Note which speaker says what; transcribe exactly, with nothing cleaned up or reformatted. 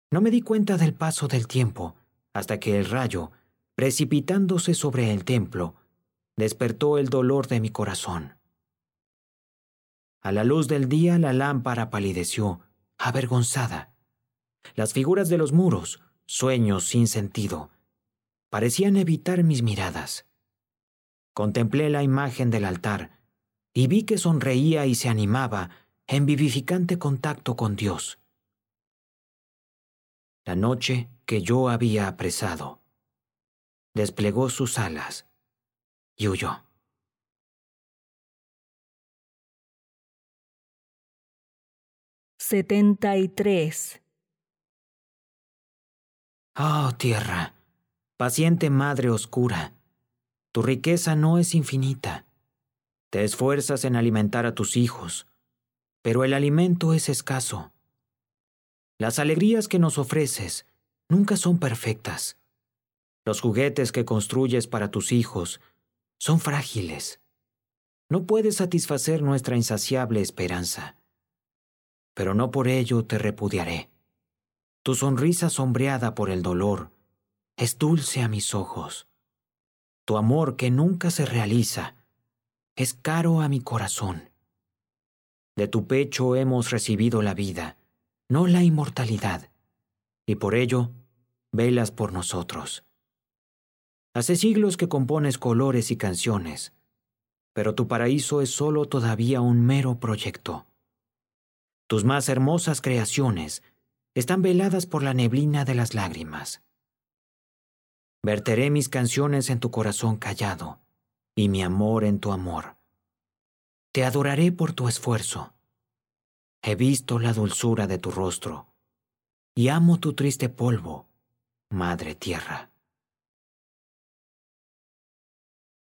Speaker 1: No me di cuenta del paso del tiempo hasta que el rayo, precipitándose sobre el templo, despertó el dolor de mi corazón. A la luz del día la lámpara palideció, avergonzada. Las figuras de los muros, sueños sin sentido, parecían evitar mis miradas. Contemplé la imagen del altar y vi que sonreía y se animaba en vivificante contacto con Dios. La noche que yo había apresado desplegó sus alas y huyó.
Speaker 2: setenta y tres.
Speaker 1: Oh, tierra, paciente madre oscura, tu riqueza no es infinita. Te esfuerzas en alimentar a tus hijos, pero el alimento es escaso. Las alegrías que nos ofreces nunca son perfectas. Los juguetes que construyes para tus hijos son frágiles. No puedes satisfacer nuestra insaciable esperanza. Pero no por ello te repudiaré. Tu sonrisa sombreada por el dolor es dulce a mis ojos. Tu amor que nunca se realiza es caro a mi corazón. De tu pecho hemos recibido la vida, no la inmortalidad, y por ello velas por nosotros. Hace siglos que compones colores y canciones, pero tu paraíso es solo todavía un mero proyecto. Tus más hermosas creaciones están veladas por la neblina de las lágrimas. Verteré mis canciones en tu corazón callado y mi amor en tu amor. Te adoraré por tu esfuerzo. He visto la dulzura de tu rostro y amo tu triste polvo, Madre Tierra.